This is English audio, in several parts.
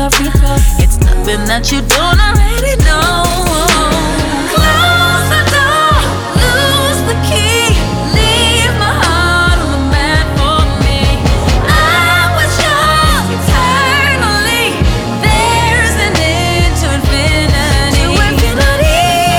Africa. It's nothing that you don't already know. Close the door, lose the key, leave my heart on the mat for me. I was yours eternally. There's an end to infinity. To infinity.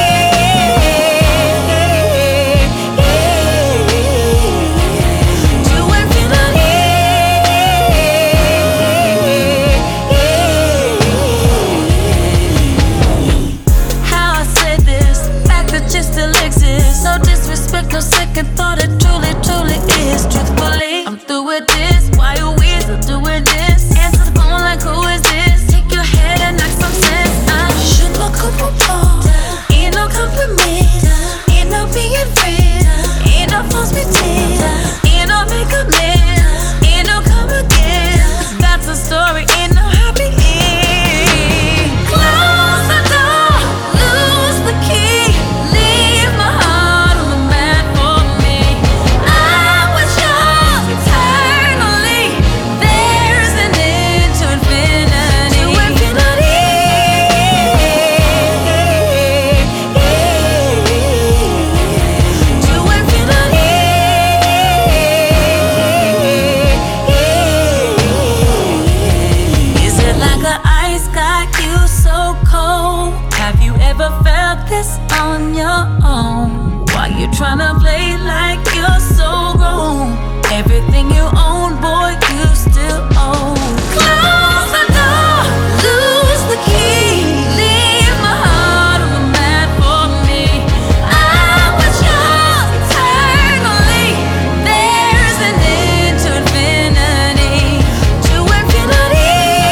No disrespect, no second thought, it truly, truly is. Truthfully, I'm through with this. Why are we still doing this? Answer the phone like, who is this? Take your head and knock some sense. Je ne comprends pas. Ain't no compliment. Ain't no being friends. Ain't no false pretense. Ain't no make up man. Ain't no come again. That's a story, ain't no happy end. Close the door, lose the key, leave my heart on the mat for me. I was yours eternally. There's an end to infinity. To infinity. To infinity. Is it like an ice got you so cold? Have you ever felt this on your own? Why you tryna play like you're so grown? Everything you own, boy, you still own. Close the door, lose the key, leave my heart on the mat for me. I was yours eternally. There's an end to infinity. To infinity.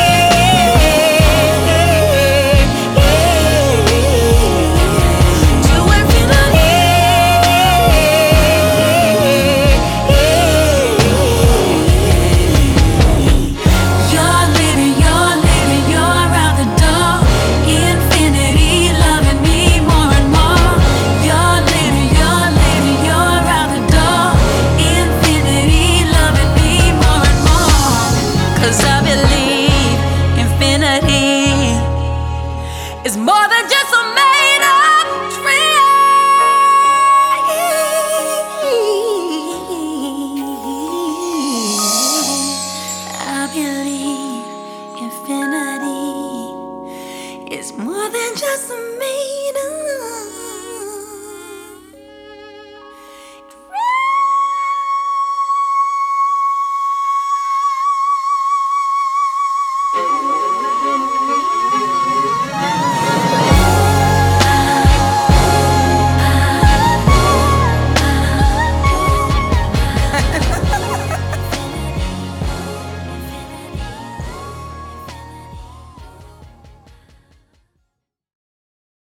To infinity. You're out the door. Infinity, loving me more and more. You're living, you're out the door. Infinity, loving me more and more. 'Cause I believe infinity is more than just a made up dream. I believe infinity is more than just a